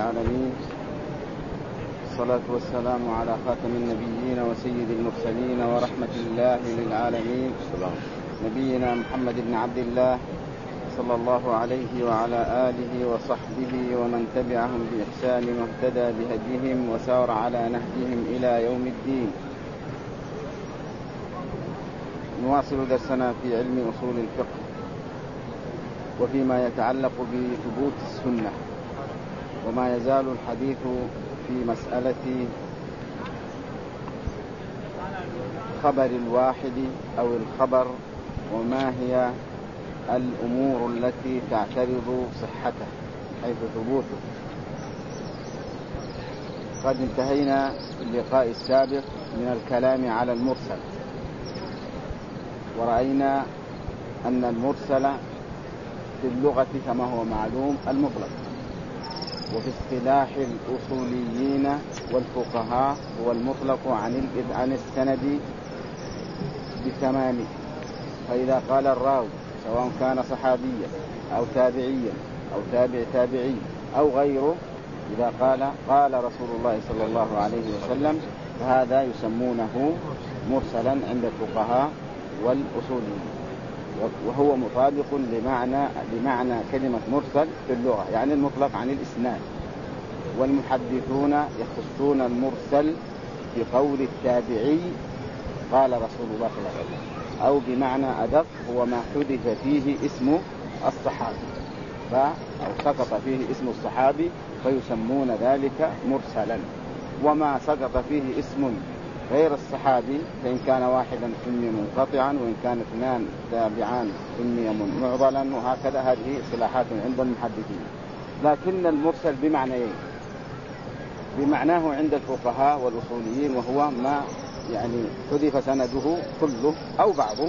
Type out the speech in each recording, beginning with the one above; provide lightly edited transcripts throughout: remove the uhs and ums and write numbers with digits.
العالمين، الصلاة والسلام على خاتم النبيين وسيد المرسلين ورحمة الله للعالمين، نبينا محمد بن عبد الله صلى الله عليه وعلى آله وصحبه ومن تبعهم بإحسان واهتدى بهديهم وسار على نهجهم إلى يوم الدين. نواصل درسنا في علم أصول الفقه وفيما يتعلق بثبوت السنة، وما يزال الحديث في مسألة خبر الواحد أو الخبر، وما هي الأمور التي تعترض صحته حيث ثبوته. قد انتهينا في اللقاء السابق من الكلام على المرسل، ورأينا أن المرسل في اللغة كما هو معلوم المطلق، وفي اصطلاح الأصوليين والفقهاء هو المطلق عن السند بتمامه. فإذا قال الراوي سواء كان صحابيا أو تابعيا أو تابع تابعي أو غيره، إذا قال رسول الله صلى الله عليه وسلم، فهذا يسمونه مرسلا عند الفقهاء والأصوليين، وهو مطابق لمعنى كلمة مرسل في اللغة، يعني المطلق عن الإسناد. والمحدثون يخصون المرسل بقول التابعي قال رسول الله صلى الله عليه وسلم، أو بمعنى أدق هو ما حدث فيه اسم الصحابي أو سقط فيه اسم الصحابي فيسمون ذلك مرسلا. وما سقط فيه اسم غير الصحابي فإن كان واحدا سمي منقطعا، وإن كان اثنان تابعان سمي معضلا، وهكذا. هذه اصطلاحات عند المحدثين. لكن المرسل بمعناه عند الفقهاء والأصوليين، وهو ما يعني حذف سنده كله أو بعضه،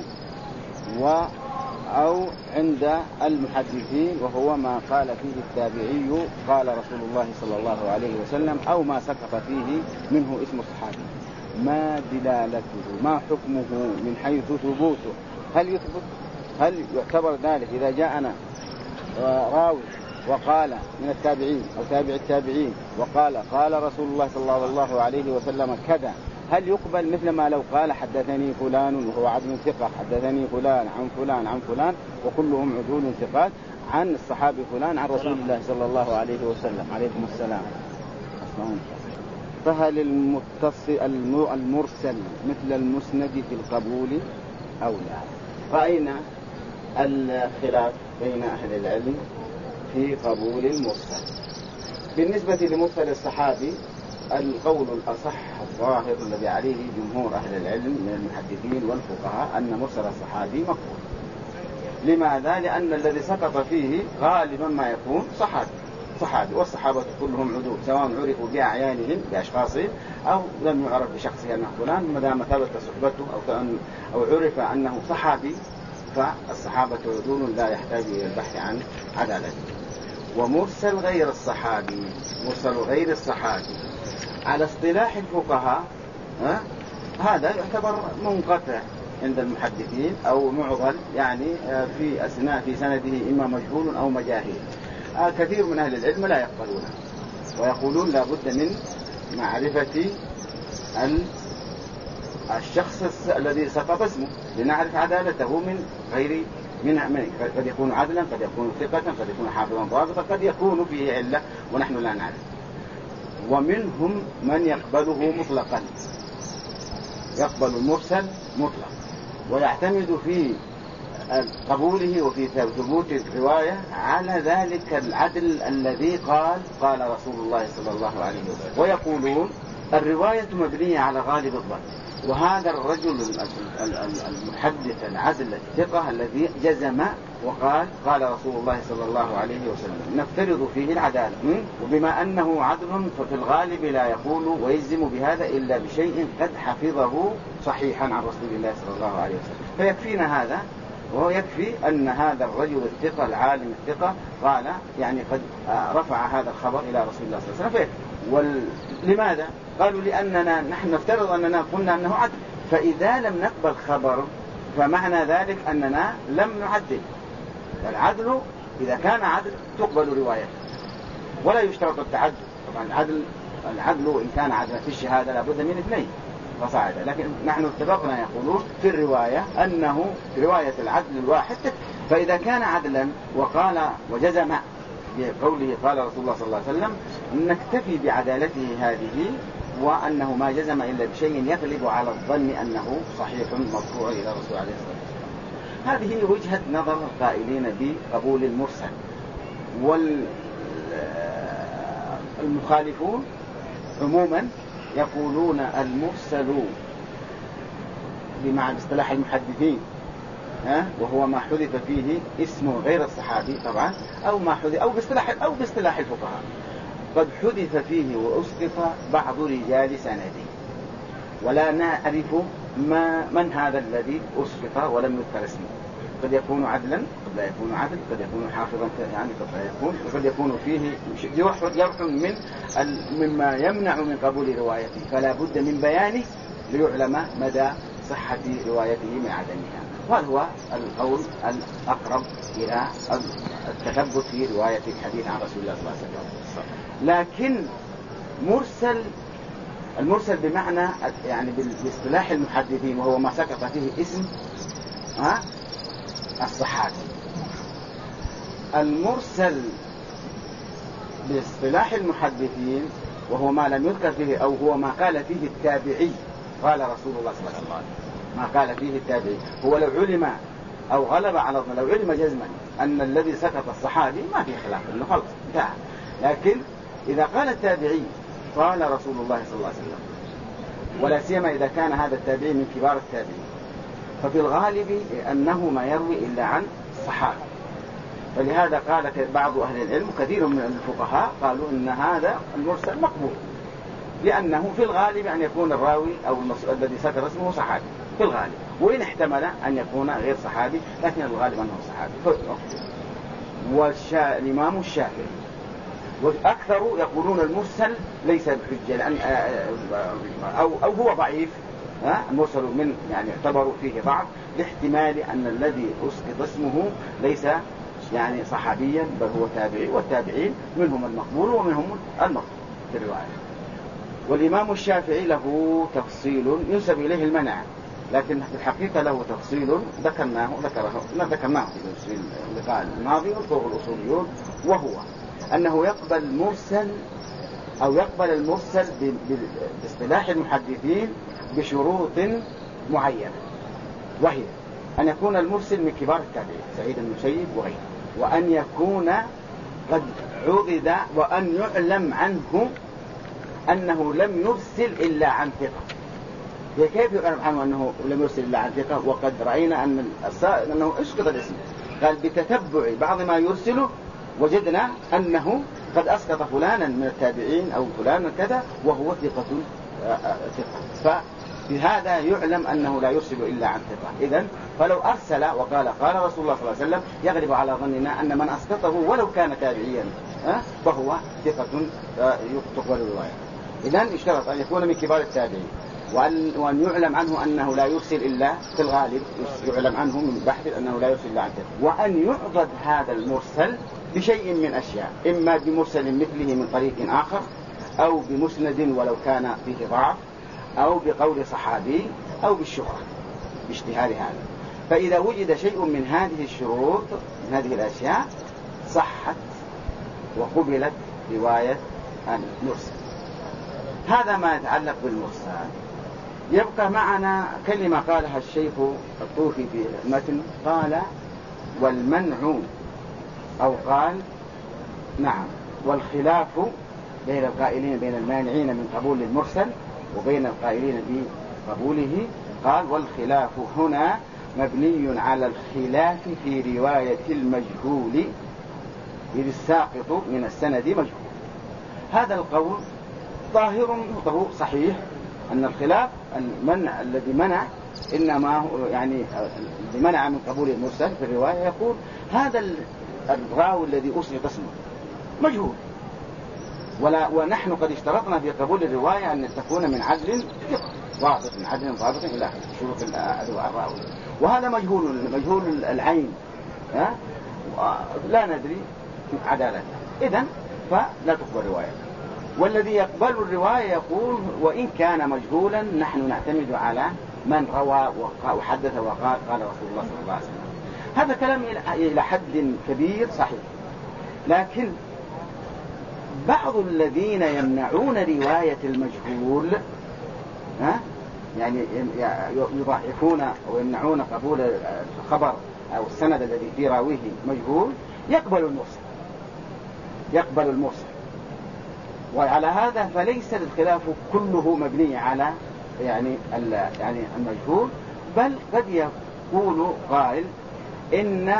أو عند المحدثين وهو ما قال فيه التابعي قال رسول الله صلى الله عليه وسلم، أو ما سقط فيه منه اسم الصحابي. ما دلالته، ما حكمه من حيث ثبوته؟ هل يثبت؟ هل يعتبر ذلك إذا جاءنا راوي وقال من التابعين أو تابع التابعين وقال قال رسول الله صلى الله عليه وسلم كذا، هل يقبل مثل ما لو قال حدثني فلان وهو عدل ثقة، حدثني فلان عن فلان عن فلان وكلهم عدول ثقات عن الصحابي فلان عن رسول الله صلى الله عليه وسلم عليكم السلام. فهل المرسل مثل المسند في القبول أو لا؟ رأينا الخلاف بين أهل العلم في قبول المرسل. بالنسبة لمرسل الصحابي، القول الأصح الظاهر الذي عليه جمهور أهل العلم من المحدثين والفقهاء أن مرسل الصحابي مقبول. لماذا؟ لأن الذي سقط فيه غالبا ما يكون صحابي، والصحابة كلهم عدول، سواء عرفوا بأعيانهم بأشخاصهم أو لم يعرف بشخصه أنه فلان، ما دام ثبت صحبته أو عرف أنه صحابي، فالصحابة عدول لا يحتاج إلى البحث عن عدالته. ومرسل غير الصحابي، مرسل غير الصحابي على اصطلاح الفقهاء هذا يعتبر منقطع عند المحدثين أو معضل، يعني في سنده إما مجهول أو مجاهيل. كثير من أهل العلم لا يقبلونه ويقولون لا بد من معرفة الشخص الذي سقط اسمه لنعرف عدالته من غير قد يكون عدلا، قد يكون ثقة، قد يكون حافظا ضابطا، قد يكون فيه علة ونحن لا نعرف. ومنهم من يقبله مطلقا، يقبل المرسل مطلق ويعتمد في قبوله وفي ثبوت الرواية على ذلك العدل الذي قال رسول الله صلى الله عليه وسلم. ويقولون الرواية مبنية على غالب الظن، وهذا الرجل المحدث العدل الثقة الذي جزم وقال قال رسول الله صلى الله عليه وسلم نفترض فيه العدالة، وبما أنه عدل ففي الغالب لا يقول ويجزم بهذا إلا بشيء قد حفظه صحيحا عن رسول الله صلى الله عليه وسلم. فيكفينا هذا، وهو يكفي أن هذا الرجل الثقة العالم الثقة قال يعني قد رفع هذا الخبر إلى رسول الله صلى الله عليه وسلم. لماذا؟ قالوا لأننا نحن نفترض أننا قلنا أنه عدل، فإذا لم نقبل خبر فمعنى ذلك أننا لم نعدل. العدل إذا كان عدل تقبل روايته، ولا يشترط التعدد. طبعا العدل إن كان عدلا في الشهادة لابد من اثنين فصاعدا، لكن نحن اتفقنا يقولون في الرواية أنه في رواية العدل الواحد. فإذا كان عدلا وقال وجزم بقوله قال رسول الله صلى الله عليه وسلم نكتفي بعدالته هذه، وأنه ما جزم إلا بشيء يغلب على الظن أنه صحيح مرفوع إلى الرسول عليه الصلاة والسلام. هذه وجهة نظر القائلين بقبول المرسل. والمخالفون عموما يقولون المرسل بمعنى اصطلاح المحدثين وهو ما حذف فيه اسمه غير الصحابي طبعا، أو ما حذف أو باصطلاح الفقهاء قد حذف فيه وأسقط بعض رجال سنده، ولا نعرف من هذا الذي أسقط ولم يذكر اسمه. قد يكون عدلا، قد لا يكون عدل، قد يكون حافظا يعني قد يكون فيه جرح مما يمنع من قبول روايته، فلا بد من بيانه ليعلم مدى صحة روايته من عدمها. وهذا هو القول الأقرب إلى التثبت في رواية الحديث عن رسول الله صلى الله عليه وسلم. لكن المرسل بمعنى يعني باصطلاح المحدثين وهو ما سقط فيه اسم الصحابي. المرسل باصطلاح المحدثين وهو ما لم يذكر فيه أو هو ما قال فيه التابعي قال رسول الله صلى الله عليه وسلم، ما قال فيه التابعي. هو لو علم أو غلب على الظن، لو علم جزما أن الذي سقط الصحابي ما في خلاف إنه خلص انتهى. لكن إذا قال التابعي قال رسول الله صلى الله عليه وسلم، ولا سيما إذا كان هذا التابعي من كبار التابعين، ففي الغالب أنه ما يروي إلا عن الصحابة. فلهذا قال بعض أهل العلم كثير من الفقهاء قالوا إن هذا المرسل مقبول، لأنه في الغالب أن يكون الراوي أو الذي سكر اسمه صحابي في الغالب، وإن احتمل أن يكون غير صحابي لكن الغالب أنه صحابي. والإمام الشافعي والأكثر يقولون المرسل ليس بحجة، لأن أو هو ضعيف. المرسل من يعني يعتبر فيه ضعف لاحتمال أن الذي أسقط اسمه ليس يعني صحابيا بل هو تابعي، والتابعين منهم المقبول ومنهم المرفوع في الرواية. والإمام الشافعي له تفصيل ينسب إليه المنع، لكن في الحقيقة له تفصيل ذكرناه في اللقاء الماضي والفوق الأصوليون، وهو أنه يقبل المرسل باصطلاح المحدثين بشروط معينة، وهي أن يكون المرسل من كبار التابعين سعيد بن المسيب وغيره، وأن يكون قد عضد وأن يعلم عنه أنه لم يرسل إلا عن ثقة. كيف يعلم عنه أنه لم يرسل إلا عن ثقة وقد رأينا أنه اسقط الاسم؟ قال بتتبع بعض ما يرسله وجدنا أنه قد أسقط فلانا من التابعين أو فلانا كذا وهو ثقة. فبهذا يعلم أنه لا يرسل إلا عن ثقة. إذن فلو أرسل وقال قال رسول الله صلى الله عليه وسلم يغلب على ظننا أن من أسقطه ولو كان تابعيا فهو ثقة تقبل الرواية. إذن اشترط أن يكون من كبار التابعين، وأن يعلم عنه أنه لا يرسل إلا في الغالب يعلم عنه من بحث أنه لا يرسل إلا عن ثقة، وأن يعضد هذا المرسل بشيء من أشياء، إما بمرسل مثله من طريق آخر، أو بمسند ولو كان فيه ضعف، أو بقول صحابي، أو بالشهرة باشتهار هذا. فإذا وجد شيء من هذه الشروط من هذه الأشياء صحت وقبلت رواية المرسل. هذا ما يتعلق بالمرسل. يبقى معنا كلمة قالها الشيخ الطوفي في المتن، قال والمنع أو قال نعم والخلاف بين القائلين بين المانعين من قبول المرسل وبين القائلين بقبوله. قال والخلاف هنا مبني على الخلاف في رواية المجهول إذ الساقط من السند مجهول. هذا القول ظاهره صحيح أن الخلاف المنع الذي منع إنما هو يعني الذي منع من قبول المرسل في الرواية يقول هذا الراوي الذي أسقط اسمه مجهول، ونحن قد اشترطنا في قبول الرواية أن تكون من عدل ضابط، من عدل ضابط إلى شروط الراوي، وهذا مجهول العين لا ندري عدالته. إذن فلا تقبل روايته. والذي يقبل الرواية يقول وإن كان مجهولا نحن نعتمد على من روى وحدث وقال قال رسول الله صلى الله عليه وسلم. هذا كلام إلى حد كبير صحيح، لكن بعض الذين يمنعون رواية المجهول يعني يضعفون ويمنعون قبول الخبر أو السند الذي في راويه مجهول يقبل المرسل. وعلى هذا فليس الخلاف كله مبني على يعني المجهول، بل قد يقول قائل إن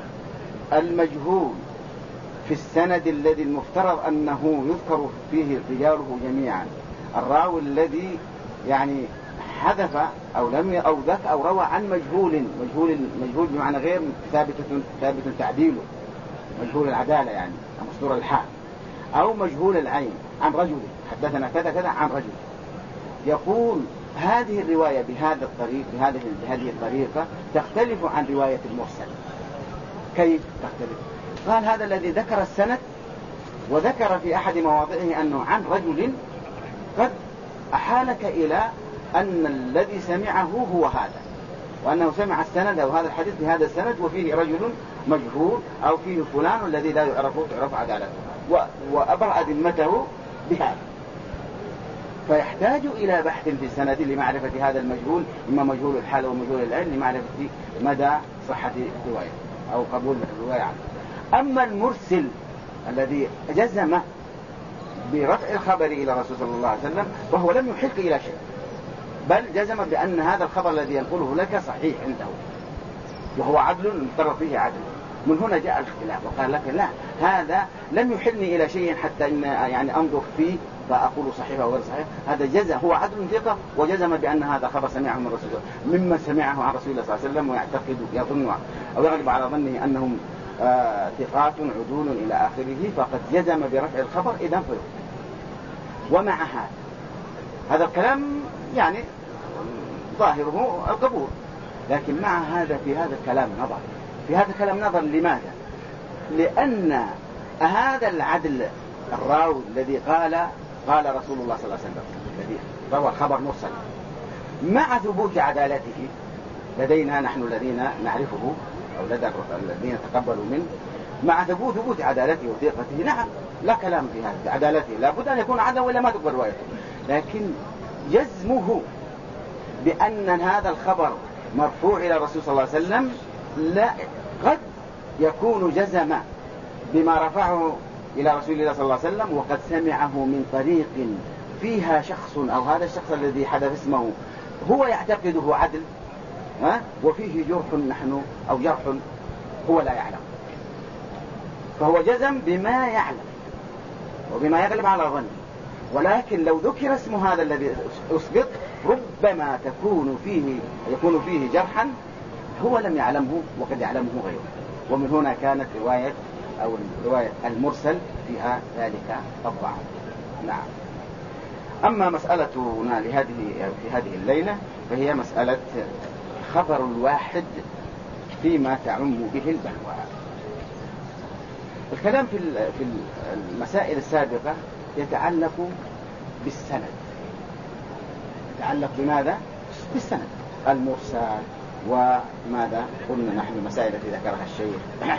المجهول في السند الذي المفترض أنه يذكر فيه رجاله جميعا، الراوي الذي يعني حذف أو ذك أو روى عن مجهول بمعنى غير ثابت تعديله، مجهول العدالة يعني مستور الحال، أو مجهول العين عن رجل حدثنا كذا كذا عن رجل، يقول هذه الرواية بهذا الطريق بهذه الطريقة تختلف عن رواية المرسل. كيف تختلف؟ قال هذا الذي ذكر السند وذكر في أحد مواضعه أنه عن رجل قد أحالك إلى أن الذي سمعه هو هذا، وأنه سمع السند أو هذا الحديث بهذا السند وفيه رجل مجهول أو فيه فلان الذي لا تعرف عدالته وأبرأ ذمته بهذا، فيحتاج إلى بحث في السند لمعرفة هذا المجهول، إما مجهول الحال ومجهول العلم، لمعرفة مدى صحة الرواية أو قبول الرواية عنه. أما المرسل الذي جزم برفع الخبر إلى الرسول صلى الله عليه وسلم فهو لم يحق إلى شيء، بل جزم بأن هذا الخبر الذي ينقله لك صحيح عنده وهو عدل مفترض فيه عدل. من هنا جاء الاختلاف وقال لك لا، هذا لم يحلني إلى شيء حتى إن يعني أنظر فيه فأقول صحيح أو غير صحيح، هذا جزم هو عدل ثقة وجزم بأن هذا خبر سمعه من رسول الله مما سمعه عن رسول الله صلى الله عليه وسلم، ويعتقد يظن أو يغلب على ظنه أنهم ثقات عدول إلى آخره، فقد جزم برفع الخبر إذن فيه. ومع هذا الكلام يعني ظاهره القبول، لكن مع هذا في هذا الكلام نظر لماذا؟ لأن هذا العدل الراوي الذي قال رسول الله صلى الله عليه وسلم الذي روى خبر مرسل مع ثبوت عدالته لدينا نحن الذين نعرفه أو لدى الذين تقبلوا منه، مع ثبوت عدالته وثقته نعم لا كلام في هذا، عدالته لا بد أن يكون عدلا ولا ما تقبل روايته، لكن جزمه بأن هذا الخبر مرفوع إلى الرسول صلى الله عليه وسلم لا، قد يكون جزم بما رفعه إلى رسول الله صلى الله عليه وسلم وقد سمعه من طريق فيها شخص أو هذا الشخص الذي حدث اسمه هو يعتقده عدل وفيه جرح هو لا يعلم، فهو جزم بما يعلم وبما يغلب على ظنه. ولكن لو ذكر اسم هذا الذي أسقط ربما يكون فيه جرحا هو لم يعلمه وقد يعلمه غيره، ومن هنا كانت رواية المرسل فيها ذلك الضعف. نعم. أما مسألتنا في هذه الليلة فهي مسألة خبر الواحد فيما تعم به البلوى. الكلام في المسائل السابقة يتعلق بالسند، يتعلق بماذا؟ بالسند المرسل. وماذا قلنا نحن المسائل التي ذكرها الشيخ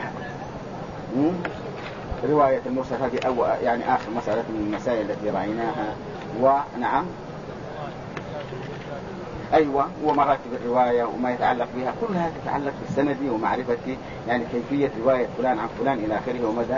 رواية المرسل هذه يعني آخر مسألة من المسائل التي رأيناها. ونعم أيوة، ومراتب الرواية وما يتعلق بها كلها تتعلق بالسند ومعرفة يعني كيفية رواية فلان عن فلان إلى آخره، ومدى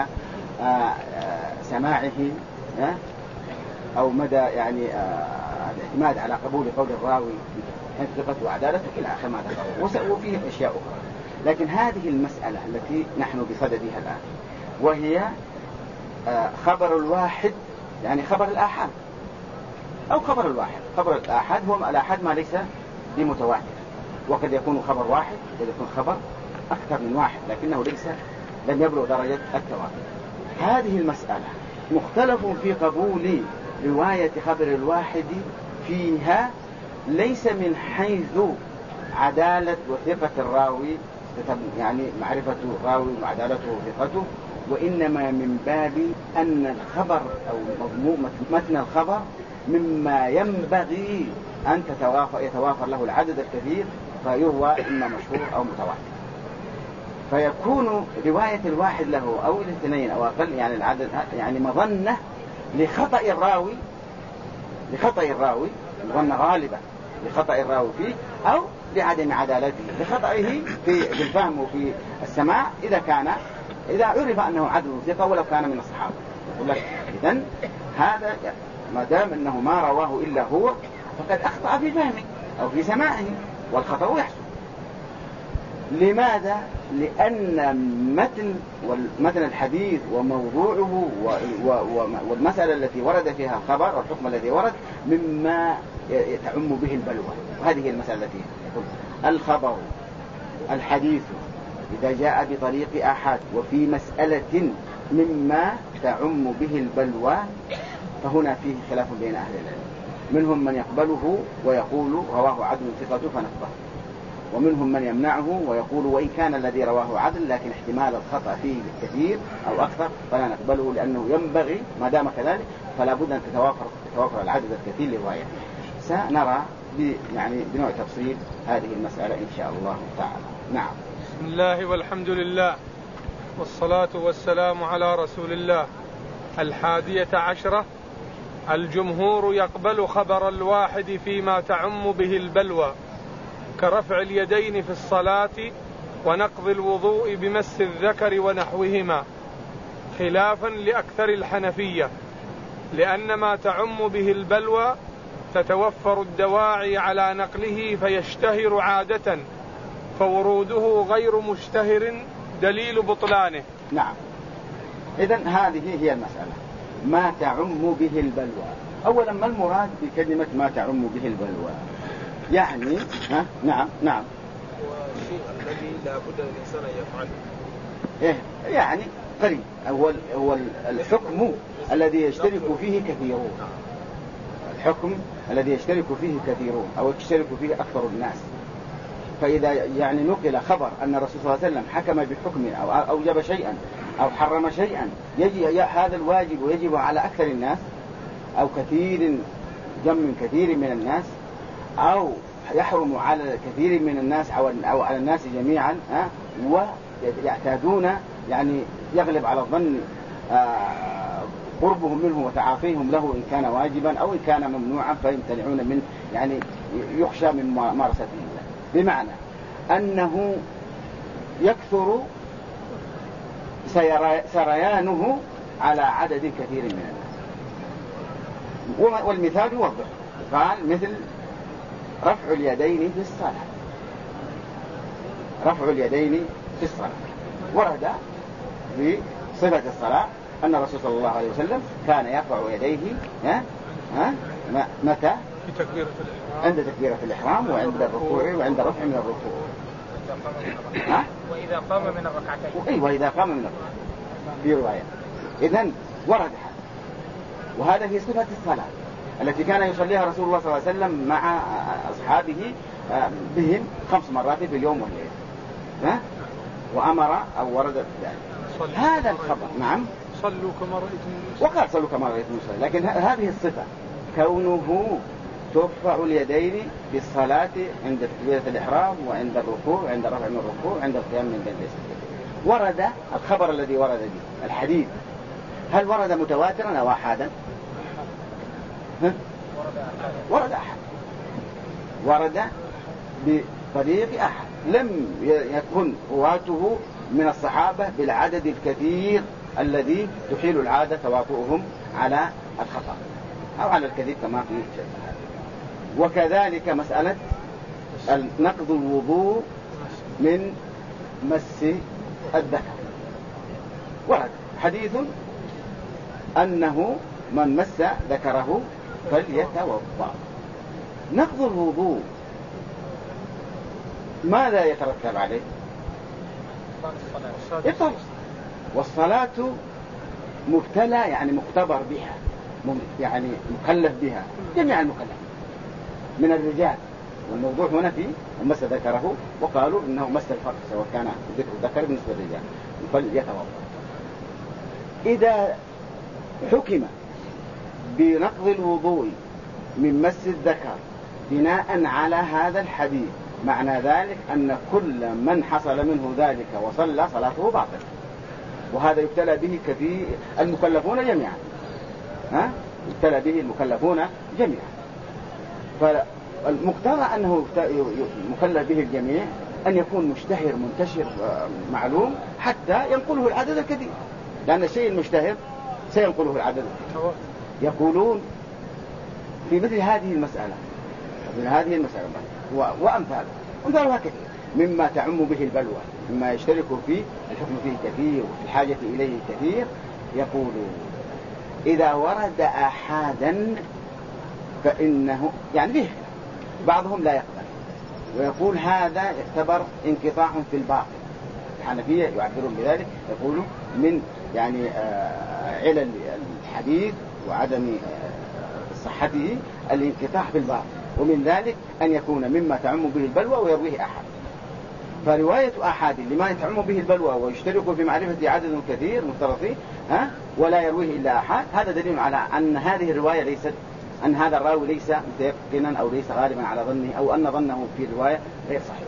سماعه أو مدى يعني الاعتماد على قبول قول الراوي ثقته وعدالته إلى آخر ما ذكره، وفيه أشياء أخرى. لكن هذه المسألة التي نحن بصددها الآن وهي خبر الواحد، يعني خبر الآحاد أو خبر الواحد. خبر الآحاد هو الآحاد ما ليس بمتواتر، وقد يكون خبر واحد وقد يكون خبر أكثر من واحد لكنه لم يبلغ درجة التواتر. هذه المسألة مختلف في قبول رواية خبر الواحد فيها، ليس من حيث عدالة وثقة الراوي يعني معرفة الراوي وعدالته وثقته، وإنما من باب أن الخبر أو متن الخبر مما ينبغي أن يتوافر له العدد الكثير فيروى إما مشهور أو متواتر، فيكون رواية الواحد له أو الاثنين أو أقل يعني العدد يعني مظنة لخطأ الراوي مظنة غالبة لخطأ الراوي فيه أو لعدم عدالته لخطئه في الفهم وفي السماع إذا عرف أنه عدل ثقة ولو كان من الصحابة. يقول لك إذن هذا ما دام أنه ما رواه إلا هو فقد أخطأ في فهمه أو في سماعه والخطأ يحصل. لماذا؟ لأن متن الحديث وموضوعه والمسألة التي ورد فيها الخبر والحكم الذي ورد مما تعم به البلوى، وهذه المسألة التي يقول الخبر الحديث إذا جاء بطريق أحد وفي مسألة مما تعم به البلوى فهنا فيه خلاف بين أهل العلم، منهم من يقبله ويقول رواه عدل ثقة فنقبله، ومنهم من يمنعه ويقول وإن كان الذي رواه عدل لكن احتمال الخطأ فيه بالكثير أو أكثر فلا نقبله، لأنه ينبغي ما دام كذلك فلا بد أن تتوافر العدد الكثير للرواية. سنرى بنوع تفصيل هذه المسألة إن شاء الله تعالى. نعم. بسم الله والحمد لله والصلاة والسلام على رسول الله. 11 الجمهور يقبل خبر الواحد فيما تعم به البلوى كرفع اليدين في الصلاة ونقض الوضوء بمس الذكر ونحوهما، خلافا لأكثر الحنفية، لأن ما تعم به البلوى تتوفر الدواعي على نقله فيشتهر عادة، فوروده غير مشتهر دليل بطلانه. نعم. إذن هذه هي المسألة، ما تعم به البلوى. أولا ما المراد بكلمة ما تعم به البلوى؟ يعني نعم والشيء الذي لا بد الإنسان أن يفعله يعني قريب هو الحكم الذي يشترك فيه كثيرون، الحكم الذي يشترك فيه كثيرون أو يشترك فيه أكثر الناس. فإذا يعني نقل خبر أن الرسول صلى الله عليه وسلم حكم بحكم أو أوجب شيئا أو حرم شيئا هذا الواجب يجب على أكثر الناس أو كثير من الناس أو يحرم على كثير من الناس أو على الناس جميعا، ويعتادون يعني يغلب على الظن قربهم منه وتعاطيهم له إن كان واجبا أو إن كان ممنوعا فيمتنعون منه، يعني يخشى من ممارسته، بمعنى أنه يكثر سريانه على عدد كثير من الناس. والمثال يوضح، قال مثل رفع اليدين في الصلاة ورد في صفة الصلاة أن الرسول صلى الله عليه وسلم كان يرفع يديه متى؟ عند تكبيرة الإحرام وعند الركوع وعند الرفع من الركوع وإذا قام من الركعتين. وإذا قام من الركعتين في رواية. إذن ورد هذا، وهذا هي صفة الصلاة التي كان يصليها رسول الله صلى الله عليه وسلم مع أصحابه بهم 5 مرات في اليوم والليل، وأمر أو ورد ذلك هذا الخبر. نعم صلوا كما رأيتم، وقال صلوا كما رأيتم يصلي، لكن هذه الصفة كونه ترفع اليدين بالصلاة عند تكبيرة الإحرام وعند الركوع وعند الرفع من الركوع وعند القيام من بين السجدتين. ورد الخبر الذي ورد به الحديث، هل ورد متواترا أو أحدا؟ ورد بطريق أحد، لم يكن رواته من الصحابة بالعدد الكثير الذي تحيل العادة تواطؤهم على الخطأ أو على الكذب كما في شيء. وكذلك مسألة نقض الوضوء من مس الذكر، ورد حديث أنه من مس ذكره فليتوضأ. نقض الوضوء ماذا يترتب عليه؟ إطلاق. والصلاة مبتلى يعني مختبر بها، يعني مكلف بها جميع المكلفين من الرجال، والموضوع هنا في مس ذكره، وقالوا إنه مس الفرق سواء كان ذكر الذكر بالنسبة للرجال فليتوضأ. إذا حكم بنقض الوضوء من مس الذكر بناء على هذا الحديث، معنى ذلك أن كل من حصل منه ذلك وصلى صلاته باطلة، وهذا يبتلى به كثير المكلفون جميعا، يبتلى به المكلفون جميعا. فالمقتضى أنه مكلف به الجميع أن يكون مشتهر منتشر معلوم حتى ينقله العدد الكثير، لأن الشيء المشتهر سينقله العدد الكثير. يقولون في مثل هذه المسألة وأمثالها كثير مما تعم به البلوى، مما يشترك فيه الحكم فيه كثير وفي الحاجة إليه كثير. يقولون إذا ورد أحدا فإنه يعني به، بعضهم لا يقبل ويقول هذا يعتبر انقطاع في الباطل. الحنفية يعبرون بذلك، يقولوا من يعني علل الحديث وعدم صحته الانقطاع في الباطل، ومن ذلك أن يكون مما تعم به البلوى ويرويه أحد. فرواية أحد لما يتعم به البلوى ويشترك في معرفة عدد كثير مفترضين ولا يرويه إلا أحد، هذا دليل على أن هذه الرواية ليست، أن هذا الراوي ليس متيقنا أو ليس غالبا على ظنه، أو أن ظنه في الرواية غير صحيح.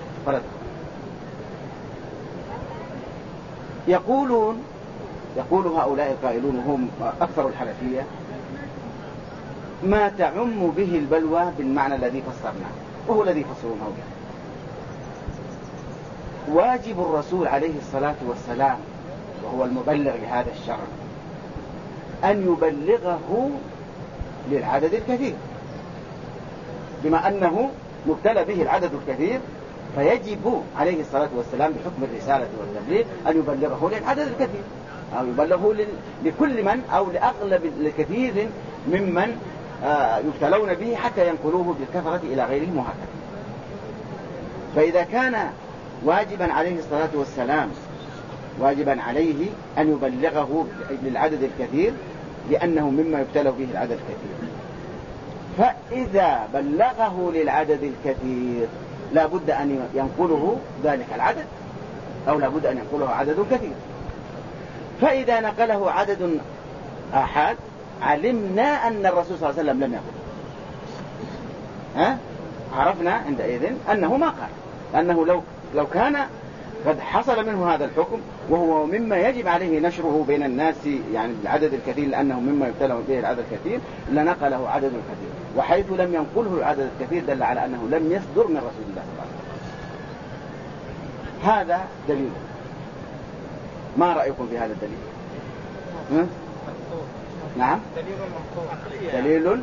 يقول هؤلاء القائلون وهم أكثر الحنفية ما تعم به البلوى بالمعنى الذي فسرناه، وهو الذي فسرونه به. واجب الرسول عليه الصلاة والسلام وهو المبلغ لهذا الشرع أن يبلغه للعدد الكثير، بما أنه مبتلى به العدد الكثير فيجب عليه الصلاة والسلام بحكم الرسالة والتبليغ أن يبلغه للعدد الكثير، أو يبلغه لكل من أو لأغلب الكثير ممن يبتلون به حتى ينقلوه بالكثرة إلى غيرهم وهكذا. فإذا كان واجبا عليه الصلاة والسلام واجبا عليه أن يبلغه للعدد الكثير لأنه مما يبتلى به العدد الكثير، فإذا بلغه للعدد الكثير لا بد أن ينقله ذلك العدد، أو لا بد أن ينقله عدد كثير. فإذا نقله عدد آحاد علمنا أن الرسول صلى الله عليه وسلم لم يقل، عرفنا عندئذ أنه ما قال، لأنه لو كان قد حصل منه هذا الحكم وهو مما يجب عليه نشره بين الناس يعني بالعدد الكثير لأنه مما يبتلى به العدد الكثير لنقله عدد كثير، وحيث لم ينقله العدد الكثير دل على أنه لم يصدر من رسول الله صلى الله عليه وسلم. هذا دليل. ما رأيكم في هذا الدليل؟ نعم، دليل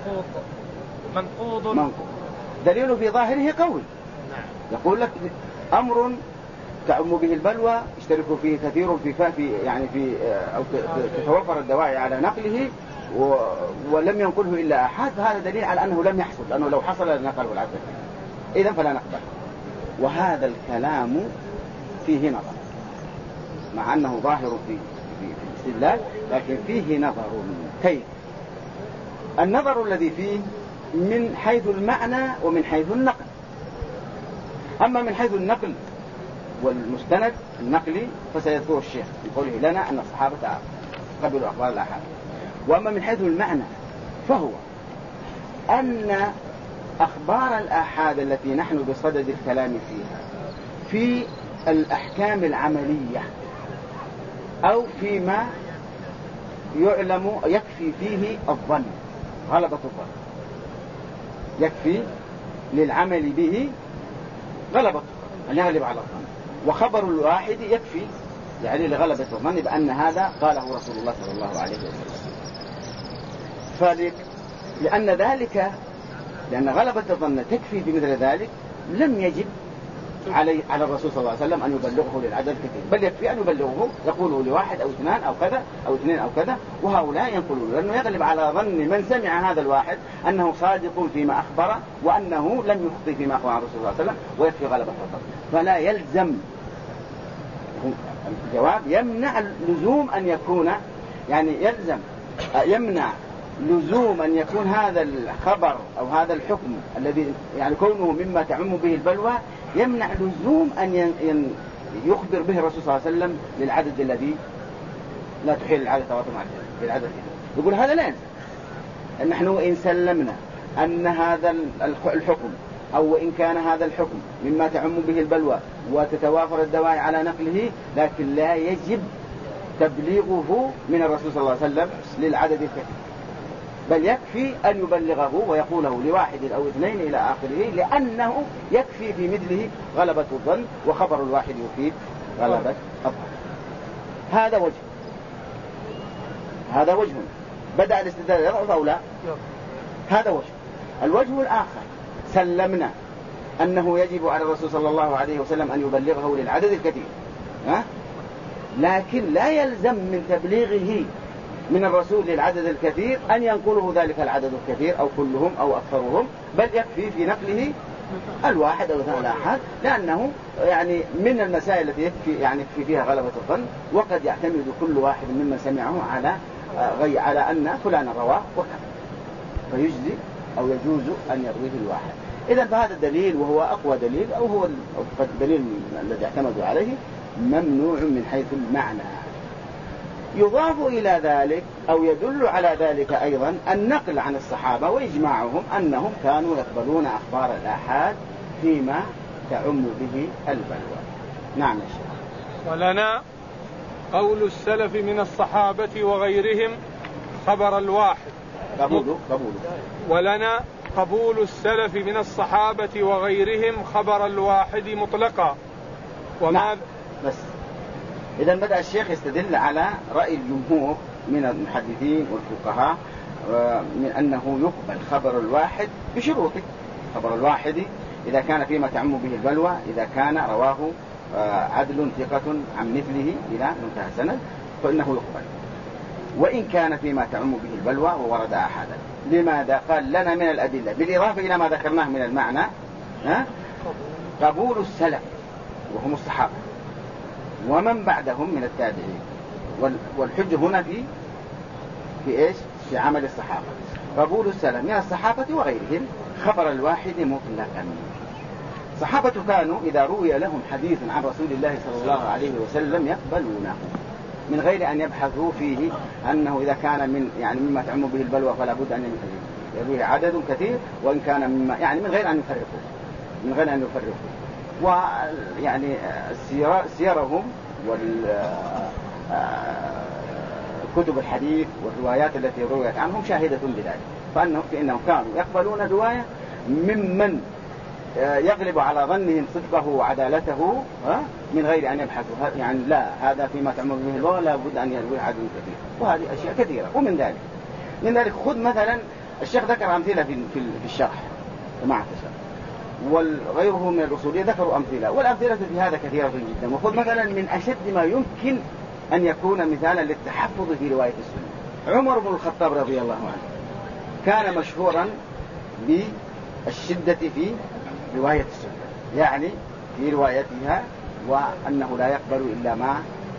منقوض دليل في ظاهره قوي. يقول لك أمر تعم به البلوى يشترك فيه كثير في يعني في أو تتوفر الدواعي على نقله ولم ينقله إلا أحد، فهذا دليل على أنه لم يحصل، لأنه لو حصل لنقله العدد، إذن فلا نقبل. وهذا الكلام فيه نظر، مع أنه ظاهر في الاستدلال لكن فيه نظر. كيف؟ النظر الذي فيه من حيث المعنى ومن حيث النقل. أما من حيث النقل والمستند النقلي فسيذكر الشيخ من قوله لنا أن الصحابة قبلوا أخبار الآحاد. وأما من حيث المعنى فهو أن أخبار الآحاد التي نحن بصدد الكلام فيها في الأحكام العملية أو فيما يعلم يكفي فيه الظن، غلبة الظن، يكفي للعمل به غلبة أن يغلب على الظن، وخبر الواحد يكفي يعني لغلبة الظن بأن هذا قاله رسول الله صلى الله عليه وسلم. لأن غلبة الظن تكفي بمثل ذلك لم يجب على الرسول صلى الله عليه وسلم أن يبلغه للعدد الكثير، بل يكفي أن يبلغه يقوله لواحد أو اثنان أو كذا أو اثنين أو كذا، وهؤلاء ينقلون، لأنه يغلب على ظن من سمع هذا الواحد أنه صادق فيما أخبر وأنه لم يخطئ فيما أخبر عن رسول الله صلى الله عليه وسلم، ويكفي غلبة الظن. فلا يلزم، الجواب يمنع لزوم أن يكون يعني يمنع لزوم أن يكون هذا الخبر أو هذا الحكم الذي يعني كونه مما تعم به البلوى يمنع لزوم أن يخبر به الرسول صلى الله عليه وسلم للعدد الذي لا تحيل العادة تواطؤ مع العادة. يقول هذا لا ينسى. نحن إن سلمنا أن هذا الحكم أو إن كان هذا الحكم مما تعم به البلوى وتتوافر الدواعي على نقله، لكن لا يجب تبليغه من الرسول صلى الله عليه وسلم للعدد الكثير، بل يكفي أن يبلغه ويقوله لواحد أو اثنين إلى آخره، لأنه يكفي في مثله غلبة الظن، وخبر الواحد يفيد غلبة الظن. هذا وجه بدأ الاستدلال يضعف أو لا؟ هذا وجه. الوجه الآخر سلمنا أنه يجب على الرسول صلى الله عليه وسلم أن يبلغه للعدد الكثير، لكن لا يلزم من تبليغه من الرسول للعدد الكثير أن ينقله ذلك العدد الكثير أو كلهم أو أكثرهم، بل يكفي في نقله الواحد أو اثنين الآحاد، لأنه يعني من المسائل التي يكفي فيها غلبة الظن، وقد يعتمد كل واحد ممن سمعه على أن فلان رواه وكذا، فيجزي أو يجوز أن يرويه الواحد. إذن فهذا الدليل، وهو أقوى دليل أو هو الدليل الذي اعتمدوا عليه، ممنوع من حيث المعنى. يضاف إلى ذلك أو يدل على ذلك أيضا النقل عن الصحابة وإجماعهم أنهم كانوا يقبلون أخبار الآحاد فيما تعم به البلوى. نعم يا شيخ. ولنا قول السلف من الصحابة وغيرهم خبر الواحد. قبوله. ولنا قبول السلف من الصحابة وغيرهم خبر الواحد مطلقا. نعم. بس إذا بدأ الشيخ يستدل على رأي الجمهور من المحدثين والفقهاء من أنه يقبل خبر الواحد بشروطه. خبر الواحد إذا كان فيما تعم به البلوى، إذا كان رواه عدل ثقة عن مثله إلى منتهى السند، فإنه يقبل. وإن كان فيما تعم به البلوى وورد أحدا. لماذا؟ قال لنا من الأدلة بالإضافة إلى ما ذكرناه من المعنى قبول السلف وهم الصحابة ومن بعدهم من التابعين، والحج هنا في إيش؟ في عمل الصحابة. قبول السلف من الصحابة وغيرهم خبر الواحد مطلقا. الصحابة كانوا إذا روي لهم حديث عن رسول الله صلى الله عليه وسلم يقبلونه من غير أن يبحثوا فيه أنه إذا كان مما تعم به البلوى فلا بد أن يرويه عدد كثير، وإن كان مما من غير أن يفرقوا. ويعني سيرهم والكتب الحديث والروايات التي رويت عنهم شاهدة بذلك، فإنهم كانوا يقبلون الرواية ممن يغلب على ظنهم صدقه وعدالته من غير أن يبحثوا لا هذا فيما تعمل به البلوى لا بد أن يروي عدد كثير. وهذه أشياء كثيرة. ومن ذلك خذ مثلا الشيخ ذكر أمثلة في الشرح ومع الشرح، وغيره من الأصولية ذكروا أمثلة، والأمثلة في هذا كثيرة جدا. وخذ مثلا من أشد ما يمكن أن يكون مثالا للتحفظ في رواية السنة. عمر بن الخطاب رضي الله عنه كان مشهورا بالشدة في رواية السنة، في روايتها، وأنه لا يقبل إلا ما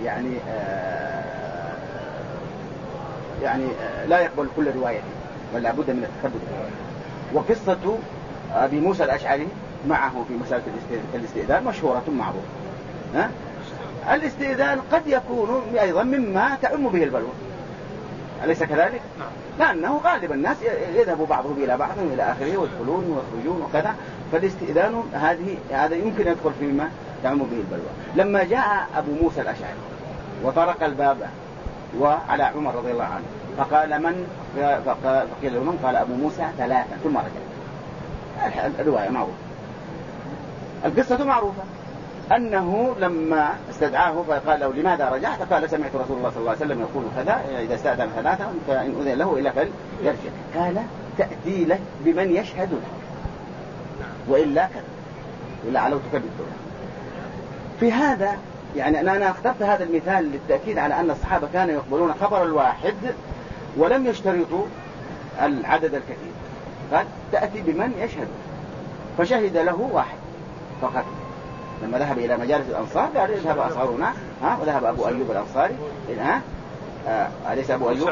لا يقبل كل روايته، ولا بد من التثبت. وقصة أبي موسى الأشعري معه في مسألة الاستئذان مشهورة معروفة. الاستئذان قد يكون أيضا مما تعم به البلوى، أليس كذلك؟ لأنه غالب الناس يذهب بعضهم إلى بعض إلى آخره ويدخلون ويخرجون وكذا، فالاستئذان هذا يمكن يدخل فيما تعم به البلوى. لما جاء أبو موسى الأشعري وطرق الباب وعلى عمر رضي الله عنه فقال فقيل له من؟ قال أبو موسى 3 ثم رجع. الرواية معروفة، القصة معروفة، أنه لما استدعاه فقال له لماذا رجعت؟ قال سمعت رسول الله صلى الله عليه وسلم يقول كذا إذا استأذن 3 فإن أذن له إلا فليرجع. قال تأتي له بمن يشهد له وإلا كذا إلا علوتك بالدنيا. في هذا أنا اخترت هذا المثال للتأكيد على أن الصحابة كانوا يقبلون خبر الواحد ولم يشترطوا العدد الكثير. قال تأتي بمن يشهد، فشهد له واحد فقط. لما ذهب إلى مجالس الأنصار قال يذهب أصحابنا وذهب أبو أيوب الأنصاري أليس أبو أيوب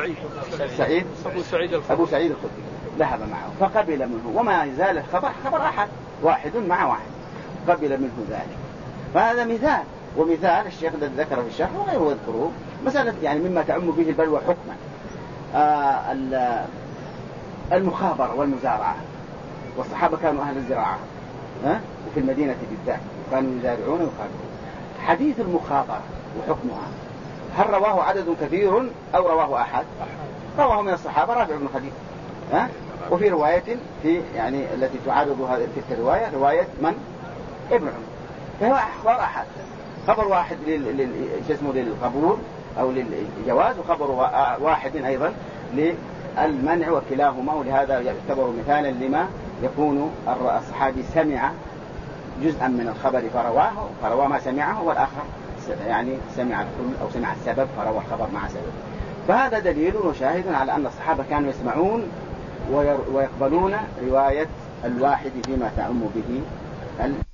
أبو سعيد الخدري ذهب معه فقبل منه، وما يزال خبر أحد واحد مع واحد قبل منه ذلك. فهذا مثال ومثال الشيخ الذي ذكره في الشرح وغيره يذكره مسألة يعني مما تعم به البلوى حكما المخابرة والمزارعة، والصحابة كانوا أهل الزراعة وفي المدينة بالذات كانوا يزارعون ويخابرون. حديث المخابرة وحكمها هل رواه عدد كثير أو رواه أحد؟ رواه من الصحابة رافع بن خديج وفي رواية في يعني التي تعارض هذه تلك الرواية رواية من؟ ابن عمر. فهو أخبار أحد، خبر واحد للقبول أو للجواز وخبر واحد أيضا للمنع وكلاهما، ولهذا يعتبر مثالا لما يكون الصحابي سمع جزءا من الخبر فروى ما سمعه، والآخر يعني سمع الكل أو سمع السبب فروى الخبر مع سبب. فهذا دليل وشاهد على أن الصحابة كانوا يسمعون ويقبلون رواية الواحد فيما تعم به